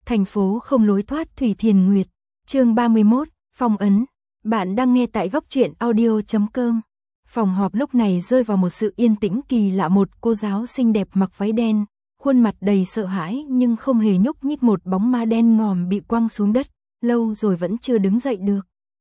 thành phố không lối thoát Thủy Thiền Nguyệt, chương 31, phong ấn. Bạn đang nghe tại góc truyện audio.com. Phòng họp lúc này rơi vào một sự yên tĩnh kỳ lạ. Một cô giáo xinh đẹp mặc váy đen, khuôn mặt đầy sợ hãi nhưng không hề nhúc nhích. Một bóng ma đen ngòm bị quăng xuống đất, lâu rồi vẫn chưa đứng dậy được.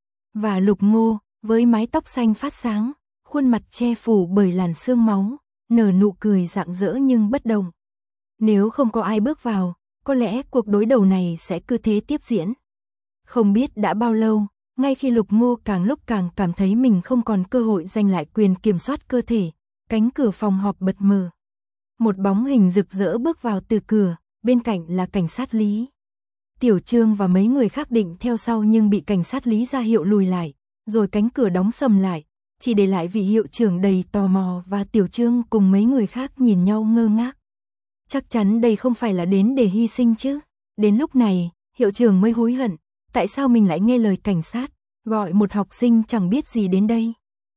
Và Lục Ngô, với mái tóc xanh phát sáng, khuôn mặt che phủ bởi làn sương máu, nở nụ cười rạng rỡ nhưng bất động. Nếu không có ai bước vào, có lẽ cuộc đối đầu này sẽ cứ thế tiếp diễn. Không biết đã bao lâu, ngay khi Lục Ngô càng lúc càng cảm thấy mình không còn cơ hội giành lại quyền kiểm soát cơ thể, cánh cửa phòng họp bật mở. Một bóng hình rực rỡ bước vào từ cửa, bên cạnh là cảnh sát Lý. Tiểu Trương và mấy người khác định theo sau nhưng bị cảnh sát Lý ra hiệu lùi lại, rồi cánh cửa đóng sầm lại, chỉ để lại vị hiệu trưởng đầy tò mò và Tiểu Trương cùng mấy người khác nhìn nhau ngơ ngác. Chắc chắn đây không phải là đến để hy sinh chứ. Đến lúc này, hiệu trưởng mới hối hận, tại sao mình lại nghe lời cảnh sát, gọi một học sinh chẳng biết gì đến đây.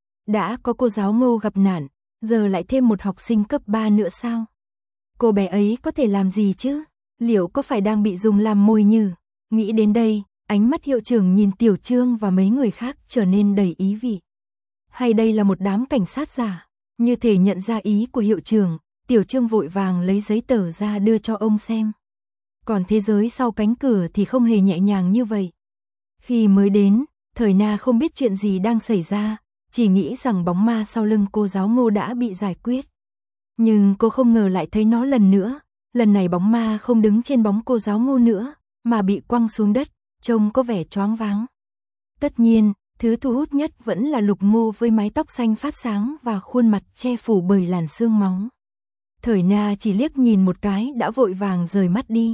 Đã có cô giáo Ngô gặp nạn, giờ lại thêm một học sinh cấp 3 nữa sao? Cô bé ấy có thể làm gì chứ? Liệu có phải đang bị dùng làm mồi nhử? Nghĩ đến đây, ánh mắt hiệu trưởng nhìn Tiểu Trương và mấy người khác trở nên đầy ý vị. Hay đây là một đám cảnh sát giả? Như thể nhận ra ý của hiệu trưởng, Tiểu Trương vội vàng lấy giấy tờ ra đưa cho ông xem. Còn thế giới sau cánh cửa thì không hề nhẹ nhàng như vậy. Khi mới đến, Thời Na không biết chuyện gì đang xảy ra, chỉ nghĩ rằng bóng ma sau lưng cô giáo Ngô đã bị giải quyết. Nhưng cô không ngờ lại thấy nó lần nữa, lần này bóng ma không đứng trên bóng cô giáo Ngô nữa, mà bị quăng xuống đất, trông có vẻ choáng váng. Tất nhiên, thứ thu hút nhất vẫn là Lục Ngô với mái tóc xanh phát sáng và khuôn mặt che phủ bởi làn sương máu. Thời Na chỉ liếc nhìn một cái đã vội vàng rời mắt đi.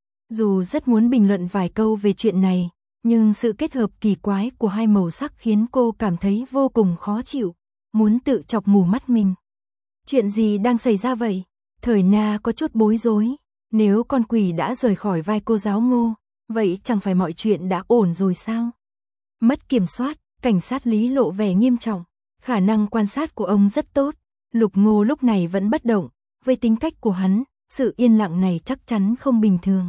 Dù rất muốn bình luận vài câu về chuyện này, nhưng sự kết hợp kỳ quái của hai màu sắc khiến cô cảm thấy vô cùng khó chịu, muốn tự chọc mù mắt mình. Chuyện gì đang xảy ra vậy? Thời Na có chút bối rối, nếu con quỷ đã rời khỏi vai cô giáo Ngô, vậy chẳng phải mọi chuyện đã ổn rồi sao? Mất kiểm soát, cảnh sát Lý lộ vẻ nghiêm trọng, khả năng quan sát của ông rất tốt. Lục Ngô lúc này vẫn bất động, với tính cách của hắn, sự yên lặng này chắc chắn không bình thường.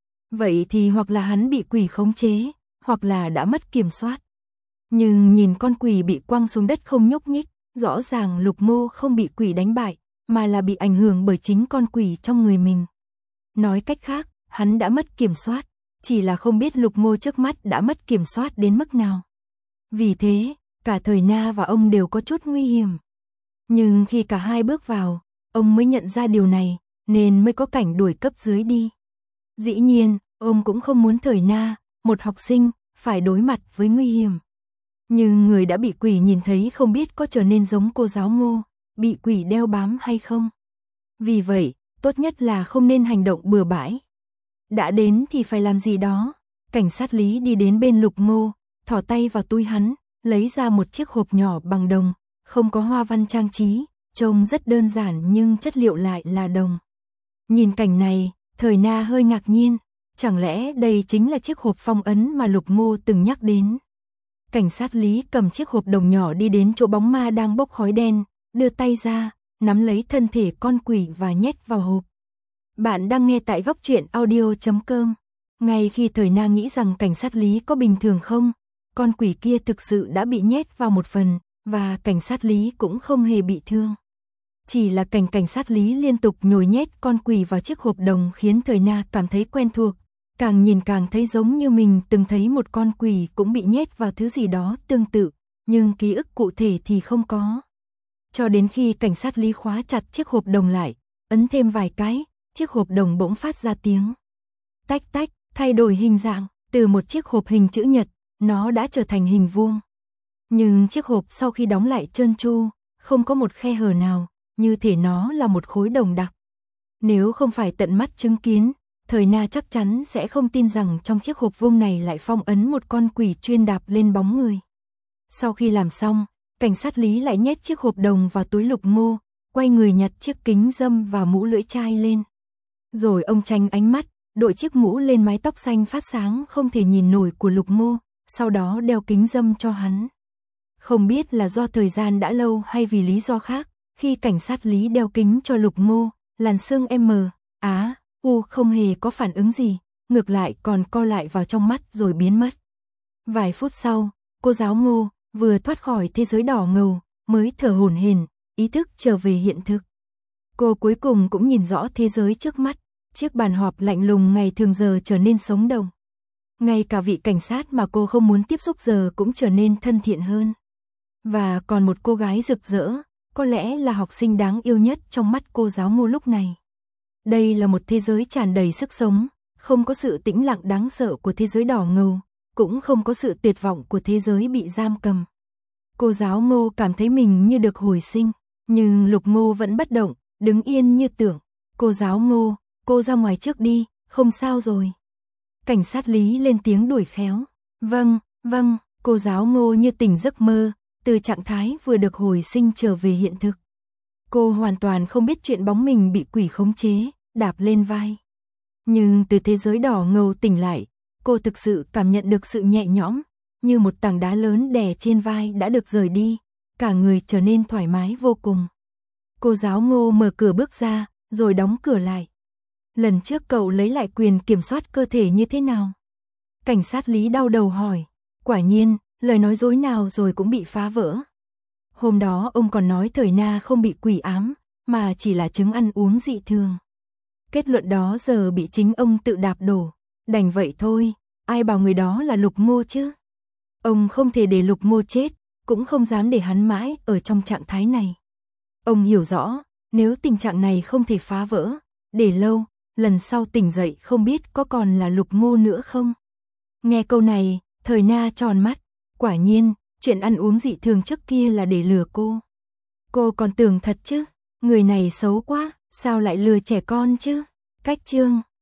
Vậy thì hoặc là hắn bị quỷ khống chế, hoặc là đã mất kiểm soát. Nhưng nhìn con quỷ bị quăng xuống đất không nhúc nhích, rõ ràng Lục Ngô không bị quỷ đánh bại, mà là bị ảnh hưởng bởi chính con quỷ trong người mình. Nói cách khác, hắn đã mất kiểm soát, chỉ là không biết Lục Ngô trước mắt đã mất kiểm soát đến mức nào. Vì thế, cả Thời Na và ông đều có chút nguy hiểm. Nhưng khi cả hai bước vào, ông mới nhận ra điều này, nên mới có cảnh đuổi cấp dưới đi. Dĩ nhiên, ông cũng không muốn Thời Na, một học sinh, phải đối mặt với nguy hiểm. Nhưng người đã bị quỷ nhìn thấy không biết có trở nên giống cô giáo Ngô, bị quỷ đeo bám hay không. Vì vậy, tốt nhất là không nên hành động bừa bãi. Đã đến thì phải làm gì đó. Cảnh sát Lý đi đến bên Lục Ngô, thò tay vào túi hắn, lấy ra một chiếc hộp nhỏ bằng đồng, không có hoa văn trang trí, trông rất đơn giản nhưng chất liệu lại là đồng. Nhìn cảnh này, Thời Na hơi ngạc nhiên, chẳng lẽ đây chính là chiếc hộp phong ấn mà Lục Ngô từng nhắc đến. Cảnh sát Lý cầm chiếc hộp đồng nhỏ đi đến chỗ bóng ma đang bốc khói đen, đưa tay ra, nắm lấy thân thể con quỷ và nhét vào hộp. Bạn đang nghe tại góc truyện audio.com. Ngay khi Thời Na nghĩ rằng cảnh sát Lý có bình thường không, con quỷ kia thực sự đã bị nhét vào một phần, và cảnh sát Lý cũng không hề bị thương. Chỉ là cảnh sát Lý liên tục nhồi nhét con quỷ vào chiếc hộp đồng khiến Thời Na cảm thấy quen thuộc, càng nhìn càng thấy giống như mình từng thấy một con quỷ cũng bị nhét vào thứ gì đó tương tự, nhưng ký ức cụ thể thì không có. Cho đến khi cảnh sát Lý khóa chặt chiếc hộp đồng lại, ấn thêm vài cái, chiếc hộp đồng bỗng phát ra tiếng tách tách, thay đổi hình dạng, từ một chiếc hộp hình chữ nhật, nó đã trở thành hình vuông. Nhưng chiếc hộp sau khi đóng lại trơn tru, không có một khe hở nào, như thể nó là một khối đồng đặc. Nếu không phải tận mắt chứng kiến, Thời Na chắc chắn sẽ không tin rằng trong chiếc hộp vuông này lại phong ấn một con quỷ chuyên đạp lên bóng người. Sau khi làm xong, cảnh sát Lý lại nhét chiếc hộp đồng vào túi Lục Ngô, quay người nhặt chiếc kính râm và mũ lưỡi chai lên. Rồi ông tránh ánh mắt, đội chiếc mũ lên mái tóc xanh phát sáng không thể nhìn nổi của Lục Ngô, sau đó đeo kính râm cho hắn. Không biết là do thời gian đã lâu hay vì lý do khác, khi cảnh sát Lý đeo kính cho Lục Ngô, làn sương M, Á, U không hề có phản ứng gì, ngược lại còn co lại vào trong mắt rồi biến mất. Vài phút sau, cô giáo Ngô vừa thoát khỏi thế giới đỏ ngầu, mới thở hổn hển, ý thức trở về hiện thực. Cô cuối cùng cũng nhìn rõ thế giới trước mắt, chiếc bàn họp lạnh lùng ngày thường giờ trở nên sống động. Ngay cả vị cảnh sát mà cô không muốn tiếp xúc giờ cũng trở nên thân thiện hơn. Và còn một cô gái rực rỡ, có lẽ là học sinh đáng yêu nhất trong mắt cô giáo Ngô lúc này. Đây là một thế giới tràn đầy sức sống, không có sự tĩnh lặng đáng sợ của thế giới đỏ ngầu, cũng không có sự tuyệt vọng của thế giới bị giam cầm. Cô giáo Ngô cảm thấy mình như được hồi sinh, nhưng Lục Ngô vẫn bất động, đứng yên như tưởng. Cô giáo Ngô, cô ra ngoài trước đi, không sao rồi. Cảnh sát Lý lên tiếng đuổi khéo. Vâng, vâng, cô giáo Ngô như tỉnh giấc mơ, từ trạng thái vừa được hồi sinh trở về hiện thực. Cô hoàn toàn không biết chuyện bóng mình bị quỷ khống chế, đạp lên vai. Nhưng từ thế giới đỏ ngầu tỉnh lại, cô thực sự cảm nhận được sự nhẹ nhõm, như một tảng đá lớn đè trên vai đã được rời đi, cả người trở nên thoải mái vô cùng. Cô giáo Ngô mở cửa bước ra, rồi đóng cửa lại. Lần trước cậu lấy lại quyền kiểm soát cơ thể như thế nào? Cảnh sát Lý đau đầu hỏi. Quả nhiên, lời nói dối nào rồi cũng bị phá vỡ. Hôm đó ông còn nói Thời Na không bị quỷ ám, mà chỉ là chứng ăn uống dị thường. Kết luận đó giờ bị chính ông tự đạp đổ. Đành vậy thôi, ai bảo người đó là Lục Ngô chứ? Ông không thể để Lục Ngô chết, cũng không dám để hắn mãi ở trong trạng thái này. Ông hiểu rõ, nếu tình trạng này không thể phá vỡ, để lâu, lần sau tỉnh dậy không biết có còn là Lục Ngô nữa không? Nghe câu này, Thời Na tròn mắt. Quả nhiên, chuyện ăn uống dị thường trước kia là để lừa cô. Cô còn tưởng thật chứ, người này xấu quá, sao lại lừa trẻ con chứ? Cách chương